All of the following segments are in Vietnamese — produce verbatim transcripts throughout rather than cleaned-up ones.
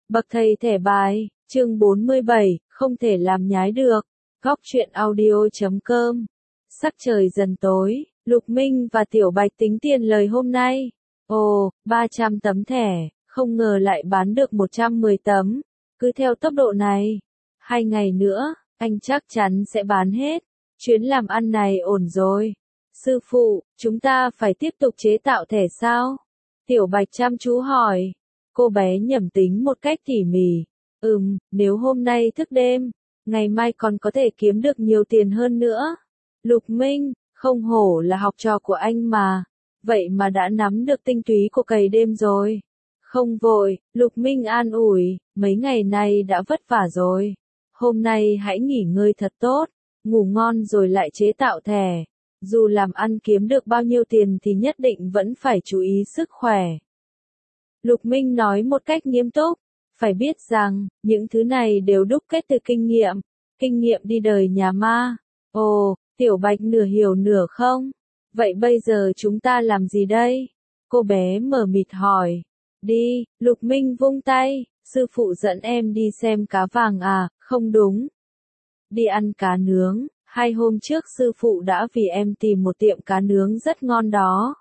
Bậc thầy thẻ bài, chương bốn mươi bảy, không thể làm nhái được. Góc truyện audio chấm com. Sắc trời dần tối, Lục Minh và Tiểu Bạch tính tiền lời hôm nay. Ồ, ba trăm tấm thẻ, không ngờ lại bán được một trăm mười tấm. Cứ theo tốc độ này, hai ngày nữa, anh chắc chắn sẽ bán hết. Chuyến làm ăn này ổn rồi. Sư phụ, chúng ta phải tiếp tục chế tạo thẻ sao? Tiểu Bạch chăm chú hỏi. Cô bé nhẩm tính một cách tỉ mỉ. Ừm, nếu hôm nay thức đêm, ngày mai còn có thể kiếm được nhiều tiền hơn nữa. Lục Minh, không hổ là học trò của anh mà. Vậy mà đã nắm được tinh túy của cày đêm rồi. Không vội, Lục Minh an ủi, mấy ngày nay đã vất vả rồi. Hôm nay hãy nghỉ ngơi thật tốt, ngủ ngon rồi lại chế tạo thẻ. Dù làm ăn kiếm được bao nhiêu tiền thì nhất định vẫn phải chú ý sức khỏe. Lục Minh nói một cách nghiêm túc, phải biết rằng, những thứ này đều đúc kết từ kinh nghiệm, kinh nghiệm đi đời nhà ma. Ồ, Tiểu Bạch nửa hiểu nửa không? Vậy bây giờ chúng ta làm gì đây? Cô bé mờ mịt hỏi. Đi, Lục Minh vung tay, sư phụ dẫn em đi xem cá vàng à, không đúng. Đi ăn cá nướng, hai hôm trước sư phụ đã vì em tìm một tiệm cá nướng rất ngon đó.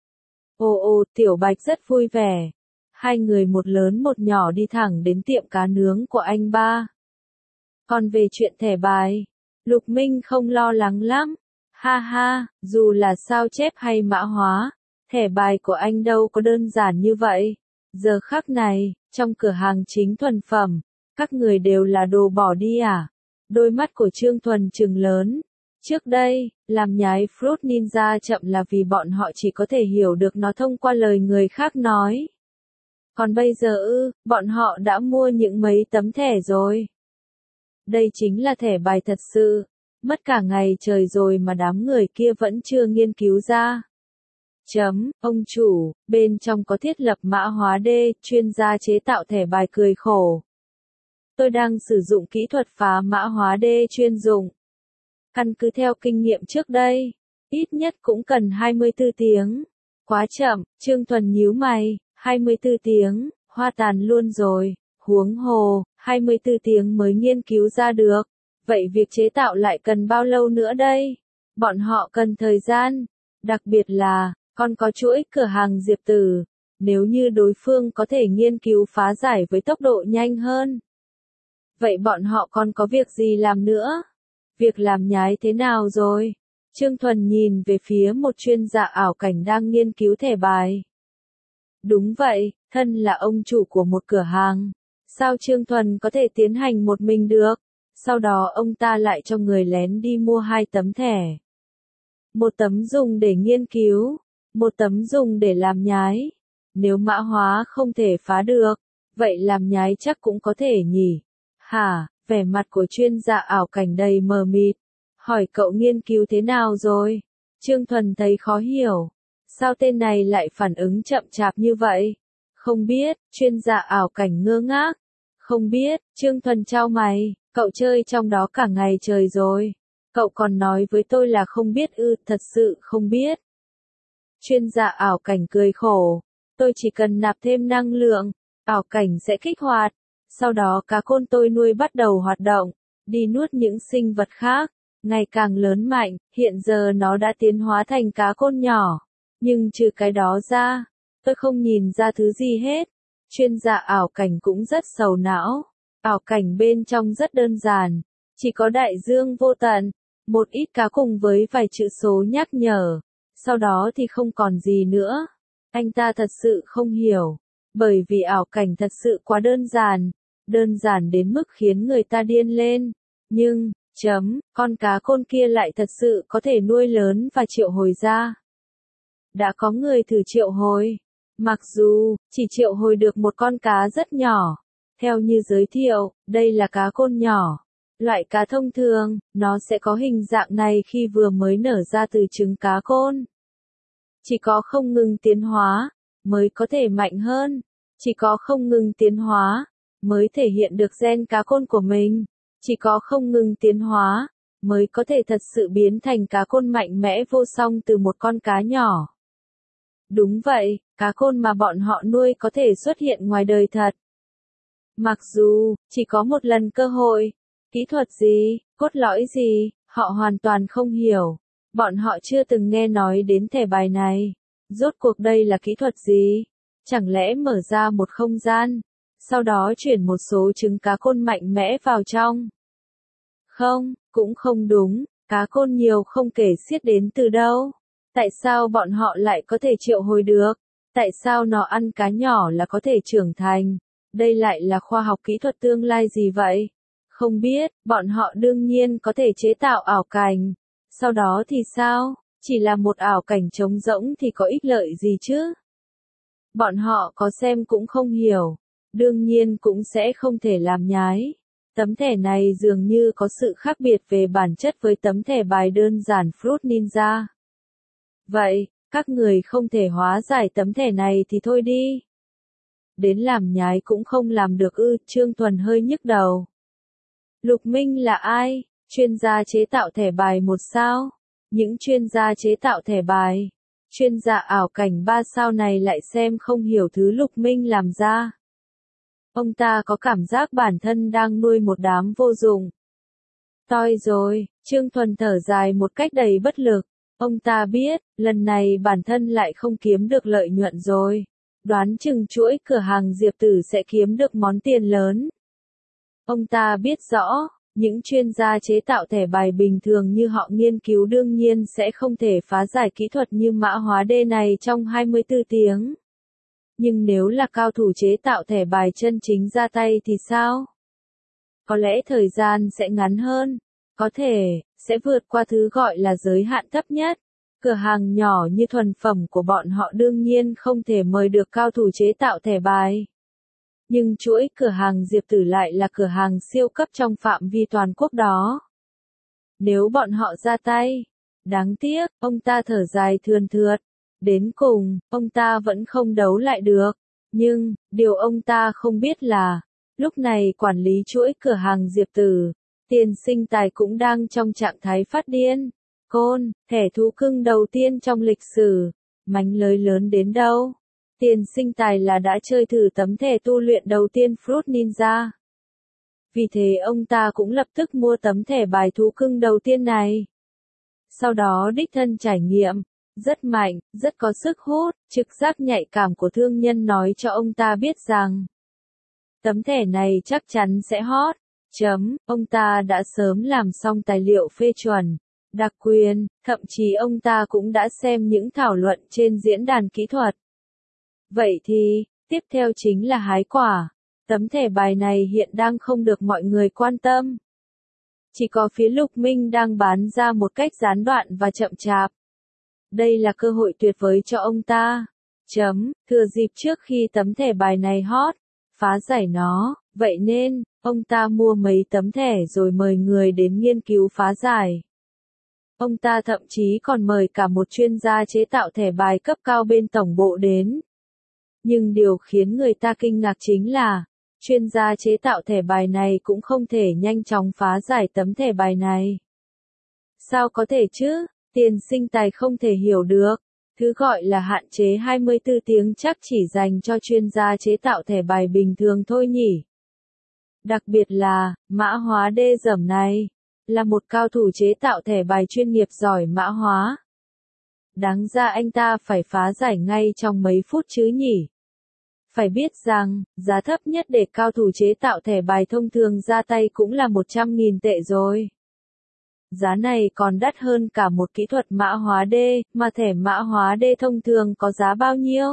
Ồ ồ, Tiểu Bạch rất vui vẻ. Hai người một lớn một nhỏ đi thẳng đến tiệm cá nướng của anh ba. Còn về chuyện thẻ bài, Lục Minh không lo lắng lắm. Ha ha, dù là sao chép hay mã hóa, thẻ bài của anh đâu có đơn giản như vậy. Giờ khắc này, trong cửa hàng chính thuần phẩm, các người đều là đồ bỏ đi à? Đôi mắt của Trương Thuần trừng lớn. Trước đây, làm nhái Fruit Ninja chậm là vì bọn họ chỉ có thể hiểu được nó thông qua lời người khác nói. Còn bây giờ ư, bọn họ đã mua những mấy tấm thẻ rồi. Đây chính là thẻ bài thật sự. Mất cả ngày trời rồi mà đám người kia vẫn chưa nghiên cứu ra. Chấm, ông chủ, bên trong có thiết lập mã hóa D, chuyên gia chế tạo thẻ bài cười khổ. Tôi đang sử dụng kỹ thuật phá mã hóa D chuyên dụng. Căn cứ theo kinh nghiệm trước đây, ít nhất cũng cần hai mươi tư tiếng. Quá chậm, Trương Thuần nhíu mày, hai mươi tư tiếng, hoa tàn luôn rồi, huống hồ, hai mươi tư tiếng mới nghiên cứu ra được. Vậy việc chế tạo lại cần bao lâu nữa đây? Bọn họ cần thời gian, đặc biệt là, còn có chuỗi cửa hàng Diệp Tử, nếu như đối phương có thể nghiên cứu phá giải với tốc độ nhanh hơn. Vậy bọn họ còn có việc gì làm nữa? Việc làm nhái thế nào rồi? Trương Thuần nhìn về phía một chuyên gia ảo cảnh đang nghiên cứu thẻ bài. Đúng vậy, thân là ông chủ của một cửa hàng. Sao Trương Thuần có thể tiến hành một mình được? Sau đó ông ta lại cho người lén đi mua hai tấm thẻ. Một tấm dùng để nghiên cứu, một tấm dùng để làm nhái. Nếu mã hóa không thể phá được, vậy làm nhái chắc cũng có thể nhỉ? Hả, vẻ mặt của chuyên gia ảo cảnh đầy mờ mịt. Hỏi cậu nghiên cứu thế nào rồi? Trương Thuần thấy khó hiểu. Sao tên này lại phản ứng chậm chạp như vậy? Không biết, chuyên gia ảo cảnh ngơ ngác. Không biết, Trương Thuần chau mày, cậu chơi trong đó cả ngày trời rồi. Cậu còn nói với tôi là không biết ư, thật sự không biết. Chuyên gia ảo cảnh cười khổ. Tôi chỉ cần nạp thêm năng lượng, ảo cảnh sẽ kích hoạt. Sau đó cá côn tôi nuôi bắt đầu hoạt động, đi nuốt những sinh vật khác, ngày càng lớn mạnh, hiện giờ nó đã tiến hóa thành cá côn nhỏ. Nhưng trừ cái đó ra, tôi không nhìn ra thứ gì hết. Chuyên gia ảo cảnh cũng rất sầu não. Ảo cảnh bên trong rất đơn giản, chỉ có đại dương vô tận, một ít cá cùng với vài chữ số nhắc nhở. Sau đó thì không còn gì nữa. Anh ta thật sự không hiểu, bởi vì ảo cảnh thật sự quá đơn giản, đơn giản đến mức khiến người ta điên lên. Nhưng, chấm, con cá côn kia lại thật sự có thể nuôi lớn và triệu hồi ra. Đã có người thử triệu hồi. Mặc dù, chỉ triệu hồi được một con cá rất nhỏ. Theo như giới thiệu, đây là cá côn nhỏ. Loại cá thông thường, nó sẽ có hình dạng này khi vừa mới nở ra từ trứng cá côn. Chỉ có không ngừng tiến hóa, mới có thể mạnh hơn. Chỉ có không ngừng tiến hóa, mới thể hiện được gen cá côn của mình. Chỉ có không ngừng tiến hóa, mới có thể thật sự biến thành cá côn mạnh mẽ vô song từ một con cá nhỏ. Đúng vậy, cá côn mà bọn họ nuôi có thể xuất hiện ngoài đời thật. Mặc dù, chỉ có một lần cơ hội, kỹ thuật gì, cốt lõi gì, họ hoàn toàn không hiểu. Bọn họ chưa từng nghe nói đến thẻ bài này. Rốt cuộc đây là kỹ thuật gì? Chẳng lẽ mở ra một không gian, sau đó chuyển một số trứng cá côn mạnh mẽ vào trong? Không, cũng không đúng, cá côn nhiều không kể xiết đến từ đâu. Tại sao bọn họ lại có thể triệu hồi được? Tại sao nó ăn cá nhỏ là có thể trưởng thành? Đây lại là khoa học kỹ thuật tương lai gì vậy? Không biết, bọn họ đương nhiên có thể chế tạo ảo cảnh. Sau đó thì sao? Chỉ là một ảo cảnh trống rỗng thì có ích lợi gì chứ? Bọn họ có xem cũng không hiểu. Đương nhiên cũng sẽ không thể làm nhái. Tấm thẻ này dường như có sự khác biệt về bản chất với tấm thẻ bài đơn giản Fruit Ninja. Vậy, các người không thể hóa giải tấm thẻ này thì thôi đi. Đến làm nhái cũng không làm được ư, Trương Thuần hơi nhức đầu. Lục Minh là ai? Chuyên gia chế tạo thẻ bài một sao? Những chuyên gia chế tạo thẻ bài, chuyên gia ảo cảnh ba sao này lại xem không hiểu thứ Lục Minh làm ra. Ông ta có cảm giác bản thân đang nuôi một đám vô dụng. Toi rồi, Trương Thuần thở dài một cách đầy bất lực. Ông ta biết, lần này bản thân lại không kiếm được lợi nhuận rồi. Đoán chừng chuỗi cửa hàng Diệp Tử sẽ kiếm được món tiền lớn. Ông ta biết rõ, những chuyên gia chế tạo thẻ bài bình thường như họ nghiên cứu đương nhiên sẽ không thể phá giải kỹ thuật như mã hóa D này trong hai mươi tư tiếng. Nhưng nếu là cao thủ chế tạo thẻ bài chân chính ra tay thì sao? Có lẽ thời gian sẽ ngắn hơn. Có thể, sẽ vượt qua thứ gọi là giới hạn thấp nhất. Cửa hàng nhỏ như thuần phẩm của bọn họ đương nhiên không thể mời được cao thủ chế tạo thẻ bài. Nhưng chuỗi cửa hàng Diệp Tử lại là cửa hàng siêu cấp trong phạm vi toàn quốc đó. Nếu bọn họ ra tay, đáng tiếc, ông ta thở dài thườn thượt. Đến cùng, ông ta vẫn không đấu lại được. Nhưng, điều ông ta không biết là, lúc này quản lý chuỗi cửa hàng Diệp Tử, Tiền Sinh Tài cũng đang trong trạng thái phát điên. Côn, thẻ thú cưng đầu tiên trong lịch sử, mánh lới lớn đến đâu? Tiền Sinh Tài là đã chơi thử tấm thẻ tu luyện đầu tiên Fruit Ninja. Vì thế ông ta cũng lập tức mua tấm thẻ bài thú cưng đầu tiên này. Sau đó đích thân trải nghiệm, rất mạnh, rất có sức hút, trực giác nhạy cảm của thương nhân nói cho ông ta biết rằng tấm thẻ này chắc chắn sẽ hot. Chấm, ông ta đã sớm làm xong tài liệu phê chuẩn, đặc quyền, thậm chí ông ta cũng đã xem những thảo luận trên diễn đàn kỹ thuật. Vậy thì, tiếp theo chính là hái quả. Tấm thẻ bài này hiện đang không được mọi người quan tâm. Chỉ có phía Lục Minh đang bán ra một cách gián đoạn và chậm chạp. Đây là cơ hội tuyệt vời cho ông ta. Chấm, thừa dịp trước khi tấm thẻ bài này hot, phá giải nó, vậy nên, ông ta mua mấy tấm thẻ rồi mời người đến nghiên cứu phá giải. Ông ta thậm chí còn mời cả một chuyên gia chế tạo thẻ bài cấp cao bên tổng bộ đến. Nhưng điều khiến người ta kinh ngạc chính là, chuyên gia chế tạo thẻ bài này cũng không thể nhanh chóng phá giải tấm thẻ bài này. Sao có thể chứ? Tiền Sinh Tài không thể hiểu được. Thứ gọi là hạn chế hai mươi tư tiếng chắc chỉ dành cho chuyên gia chế tạo thẻ bài bình thường thôi nhỉ. Đặc biệt là, mã hóa D dẩm này, là một cao thủ chế tạo thẻ bài chuyên nghiệp giỏi mã hóa. Đáng ra anh ta phải phá giải ngay trong mấy phút chứ nhỉ. Phải biết rằng, giá thấp nhất để cao thủ chế tạo thẻ bài thông thường ra tay cũng là một trăm nghìn tệ rồi. Giá này còn đắt hơn cả một kỹ thuật mã hóa D, mà thẻ mã hóa D thông thường có giá bao nhiêu?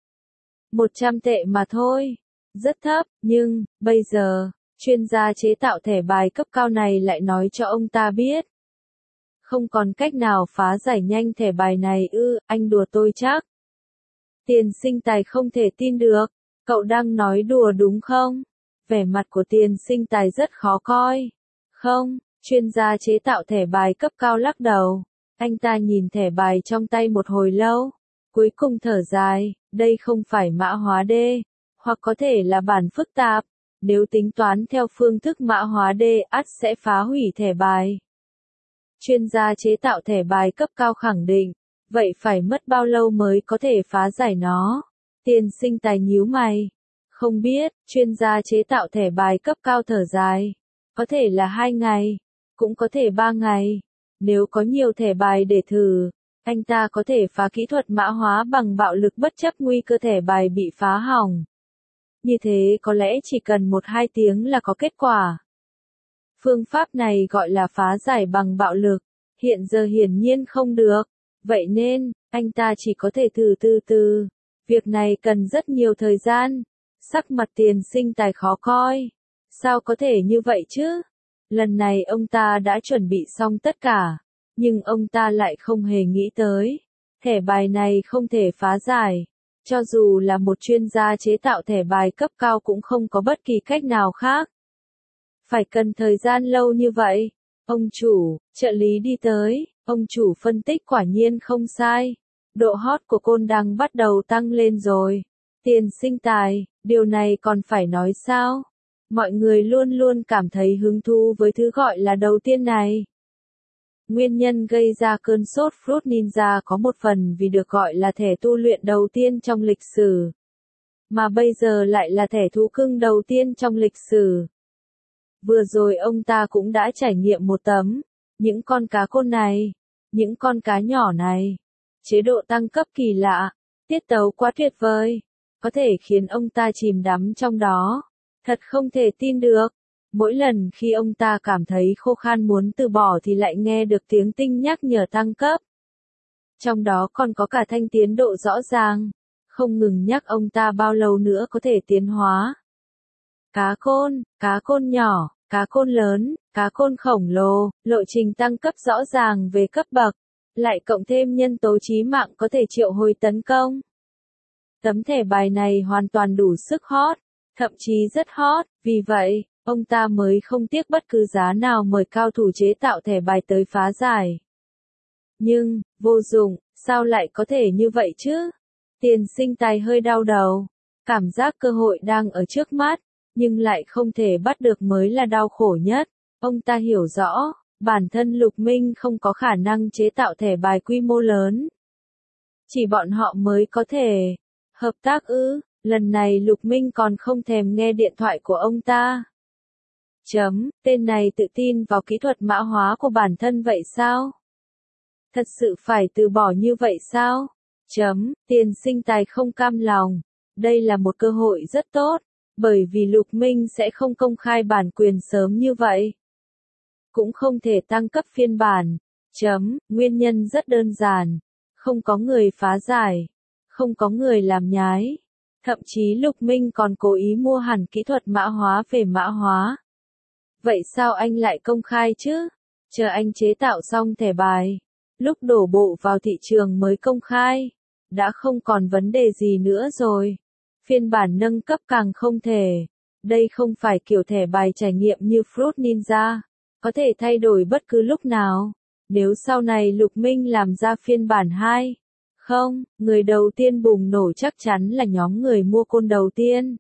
một trăm tệ mà thôi. Rất thấp, nhưng, bây giờ, chuyên gia chế tạo thẻ bài cấp cao này lại nói cho ông ta biết. Không còn cách nào phá giải nhanh thẻ bài này ư, anh đùa tôi chắc. Tiền Sinh Tài không thể tin được. Cậu đang nói đùa đúng không? Vẻ mặt của Tiền Sinh Tài rất khó coi. Không, chuyên gia chế tạo thẻ bài cấp cao lắc đầu. Anh ta nhìn thẻ bài trong tay một hồi lâu. Cuối cùng thở dài, đây không phải mã hóa D, hoặc có thể là bản phức tạp. Nếu tính toán theo phương thức mã hóa D, ắt sẽ phá hủy thẻ bài. Chuyên gia chế tạo thẻ bài cấp cao khẳng định, vậy phải mất bao lâu mới có thể phá giải nó? Tiền Sinh Tài nhíu mày. Không biết, chuyên gia chế tạo thẻ bài cấp cao thở dài. Có thể là hai ngày, cũng có thể ba ngày. Nếu có nhiều thẻ bài để thử, anh ta có thể phá kỹ thuật mã hóa bằng bạo lực bất chấp nguy cơ thẻ bài bị phá hỏng. Như thế có lẽ chỉ cần một hai tiếng là có kết quả. Phương pháp này gọi là phá giải bằng bạo lực, hiện giờ hiển nhiên không được. Vậy nên, anh ta chỉ có thể thử từ từ. Việc này cần rất nhiều thời gian. Sắc mặt Tiền Sinh Tài khó coi. Sao có thể như vậy chứ? Lần này ông ta đã chuẩn bị xong tất cả. Nhưng ông ta lại không hề nghĩ tới. Thẻ bài này không thể phá giải. Cho dù là một chuyên gia chế tạo thẻ bài cấp cao cũng không có bất kỳ cách nào khác. Phải cần thời gian lâu như vậy. Ông chủ, trợ lý đi tới. Ông chủ phân tích quả nhiên không sai. Độ hot của Côn đang bắt đầu tăng lên rồi. Tiền Sinh Tài, điều này còn phải nói sao? Mọi người luôn luôn cảm thấy hứng thú với thứ gọi là đầu tiên này. Nguyên nhân gây ra cơn sốt Fruit Ninja có một phần vì được gọi là thẻ tu luyện đầu tiên trong lịch sử. Mà bây giờ lại là thẻ thú cưng đầu tiên trong lịch sử. Vừa rồi ông ta cũng đã trải nghiệm một tấm. Những con cá côn này, những con cá nhỏ này. Chế độ tăng cấp kỳ lạ, tiết tấu quá tuyệt vời. Có thể khiến ông ta chìm đắm trong đó. Thật không thể tin được. Mỗi lần khi ông ta cảm thấy khô khan muốn từ bỏ thì lại nghe được tiếng tinh nhắc nhở tăng cấp. Trong đó còn có cả thanh tiến độ rõ ràng. Không ngừng nhắc ông ta bao lâu nữa có thể tiến hóa. Cá côn, cá côn nhỏ, cá côn lớn, cá côn khổng lồ, lộ trình tăng cấp rõ ràng về cấp bậc. Lại cộng thêm nhân tố chí mạng có thể triệu hồi tấn công. Tấm thẻ bài này hoàn toàn đủ sức hot, thậm chí rất hot, vì vậy, ông ta mới không tiếc bất cứ giá nào mời cao thủ chế tạo thẻ bài tới phá giải. Nhưng, vô dụng, sao lại có thể như vậy chứ? Tiền Sinh Tài hơi đau đầu, cảm giác cơ hội đang ở trước mắt, nhưng lại không thể bắt được mới là đau khổ nhất. Ông ta hiểu rõ, bản thân Lục Minh không có khả năng chế tạo thẻ bài quy mô lớn. Chỉ bọn họ mới có thể. Hợp tác ư, lần này Lục Minh còn không thèm nghe điện thoại của ông ta. Chấm, tên này tự tin vào kỹ thuật mã hóa của bản thân vậy sao? Thật sự phải từ bỏ như vậy sao? Chấm, Tiền Sinh Tài không cam lòng. Đây là một cơ hội rất tốt, bởi vì Lục Minh sẽ không công khai bản quyền sớm như vậy. Cũng không thể tăng cấp phiên bản. Chấm, nguyên nhân rất đơn giản. Không có người phá giải. Không có người làm nhái. Thậm chí Lục Minh còn cố ý mua hẳn kỹ thuật mã hóa về mã hóa. Vậy sao anh lại công khai chứ? Chờ anh chế tạo xong thẻ bài. Lúc đổ bộ vào thị trường mới công khai. Đã không còn vấn đề gì nữa rồi. Phiên bản nâng cấp càng không thể. Đây không phải kiểu thẻ bài trải nghiệm như Fruit Ninja. Có thể thay đổi bất cứ lúc nào. Nếu sau này Lục Minh làm ra phiên bản hai. Không, người đầu tiên bùng nổ chắc chắn là nhóm người mua côn đầu tiên.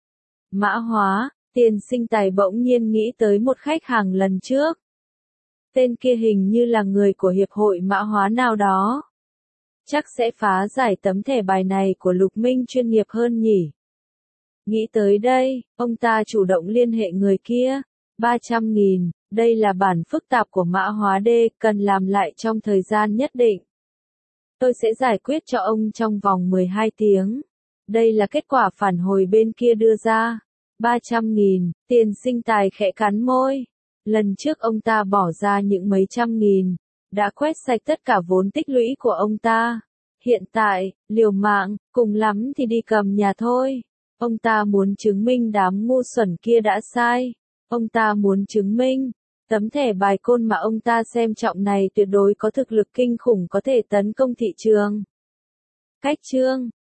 Mã hóa, Tiền Sinh Tài bỗng nhiên nghĩ tới một khách hàng lần trước. Tên kia hình như là người của hiệp hội mã hóa nào đó. Chắc sẽ phá giải tấm thẻ bài này của Lục Minh chuyên nghiệp hơn nhỉ. Nghĩ tới đây, ông ta chủ động liên hệ người kia. ba trăm nghìn, đây là bản phức tạp của mã hóa D, cần làm lại trong thời gian nhất định. Tôi sẽ giải quyết cho ông trong vòng mười hai tiếng. Đây là kết quả phản hồi bên kia đưa ra. ba trăm nghìn, Tiền Sinh Tài khẽ cắn môi. Lần trước ông ta bỏ ra những mấy trăm nghìn, đã quét sạch tất cả vốn tích lũy của ông ta. Hiện tại, liều mạng, cùng lắm thì đi cầm nhà thôi. Ông ta muốn chứng minh đám ngu xuẩn kia đã sai. Ông ta muốn chứng minh, tấm thẻ bài côn mà ông ta xem trọng này tuyệt đối có thực lực kinh khủng có thể tấn công thị trường. Cách chương